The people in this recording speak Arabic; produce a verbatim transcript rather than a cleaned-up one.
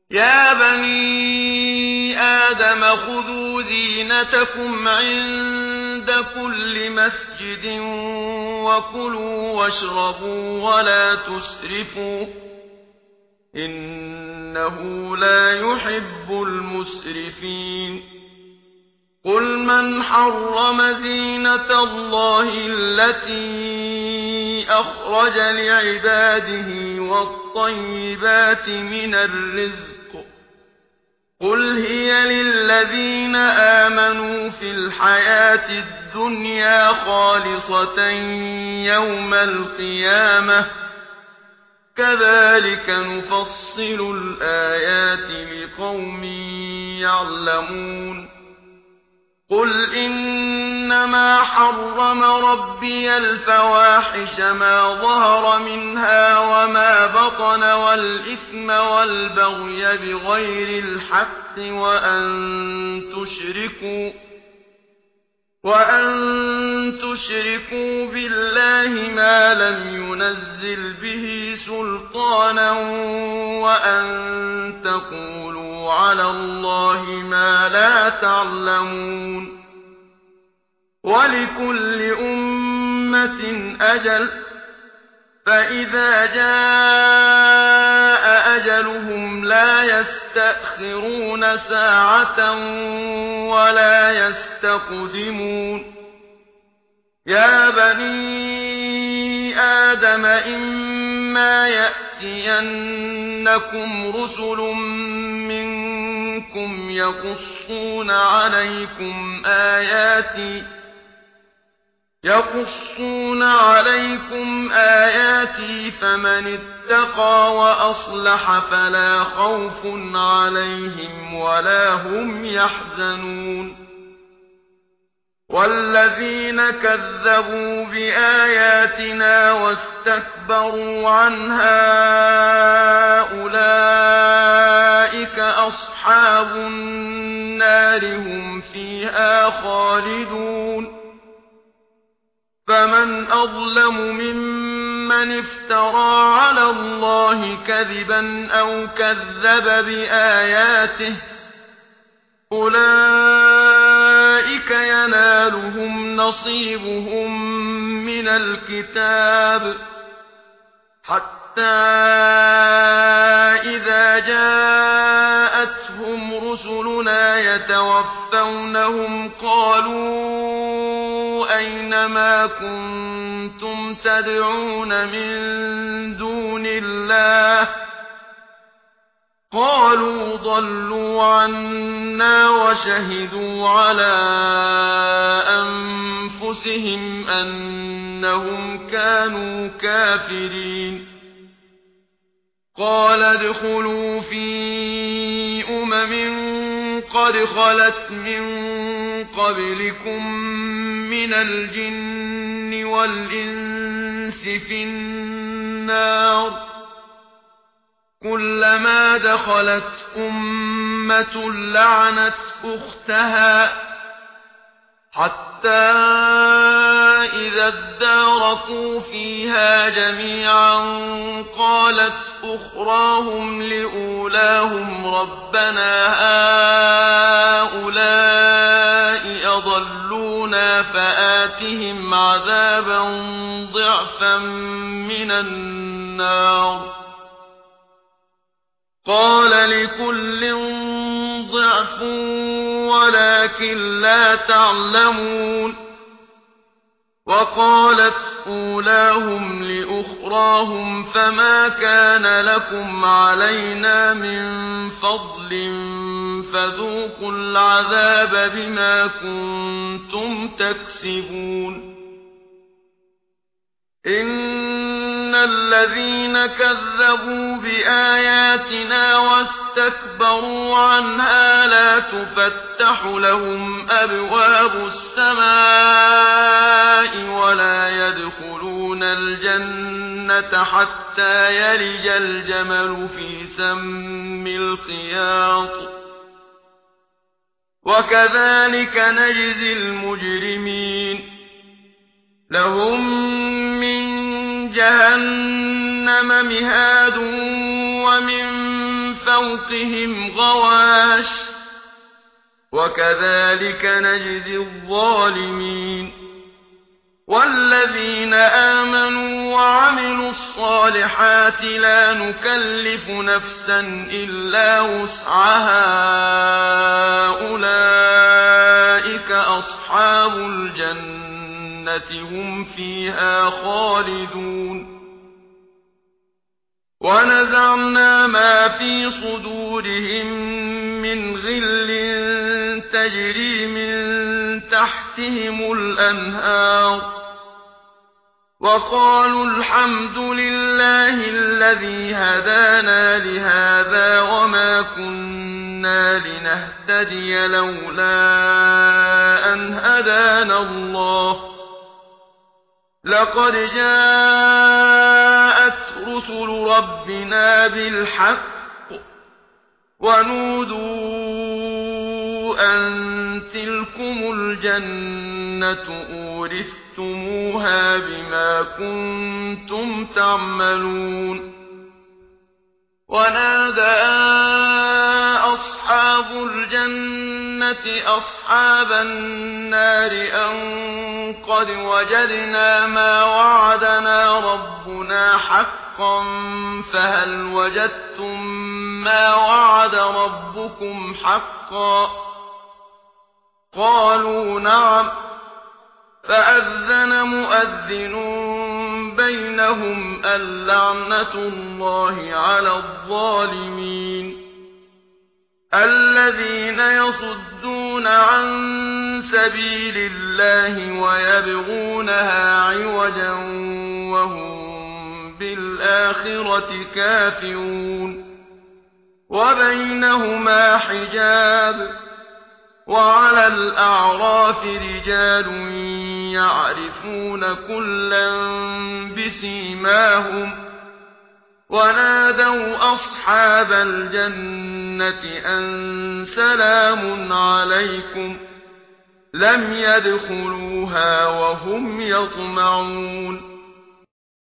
يا بني آدم خذوا زينتكم عند كل مسجد وكلوا واشربوا ولا تسرفوا إنه لا يحب المسرفين قل من حرم زينة الله التي أخرج لعباده والطيبات من الرزق قل هي للذين آمنوا في الحياة الدنيا خالصة يوم القيامة كذلك نفصل الآيات لقوم يعلمون قل إنما حرم ربي الفواحش ما ظهر منها وما بطن والإثم والبغي بغير الحق وأن تشركوا وأن تشركوا بالله ما لم ينزل به سلطانا وأن تقولوا على الله ما لا تعلمون ولكل أمة أجل فإذا جاء أجلهم لا يستأخرون ساعة ولا يستقدمون يا بني آدم إما يأتينكم رسل منكم يقصون عليكم آياتي يقصون عليكم آياتي فمن اتقى وأصلح فلا خوف عليهم ولا هم يحزنون والذين كذبوا بآياتنا واستكبروا عنها أولئك أصحاب النار هم فيها خالدون فمن أظلم ممن افترى على الله كذبا أو كذب بآياته أولئك ينالهم نصيبهم من الكتاب حتى إذا جاءتهم رسلنا يتوفونهم قالوا أين ما كنتم تدعون من دون الله قالوا ضلوا عنا وشهدوا على أنفسهم أنهم كانوا كافرين قال ادخلوا في أمم قد خلت من قبلكم من الجن والإنس في النار كلما دخلت أمة لعنت أختها حتى إذا اداركوا فيها جميعا قالت أخراهم لأولاهم ربنا هؤلاء أضلونا فآتهم عذابا ضعفا من النار قال لكل ضعف ولكن لا تعلمون وقالت أولاهم لأخراهم فما كان لكم علينا من فضل فذوقوا العذاب بما كنتم تكسبون إن الذين كذبوا بآياتنا واستكبروا عنها لا تفتح لهم أبواب السماء ولا يدخلون الجنة حتى يلج الجمل في سم الخياط وكذلك نجزي المجرمين لهم من جهنم مهاد ومن فوقهم غواش وكذلك نجزي الظالمين والذين آمنوا وعملوا الصالحات لا نكلف نفسا إلا وسعها أولئك أصحاب الجنة هم فيها خالدون ونزعنا ما في صدورهم من غل تجري من تحتهم الأنهار وقالوا الحمد لله الذي هدانا لهذا وما كنا لنهتدي لولا أن هدانا الله لقد جاءت رسل ربنا بالحق ونودوا أن تلكم الجنة أورثتموها بما كنتم تعملون ونادى أصحاب الجنة أصحاب النار أن قد وجدنا ما وعدنا ربنا حقا فهل وجدتم ما وعد ربكم حقا قالوا نعم فأذن مؤذن بينهم اللعنة الله على الظالمين الذين يصدون عن سبيل الله ويبغونها عوجا وهم بالآخرة كافرون وبينهما حجاب وعلى الأعراف رجال يعرفون كلا بسيماهم ونادوا أصحاب الجنة أن سلام عليكم لم يدخلوها وهم يطمعون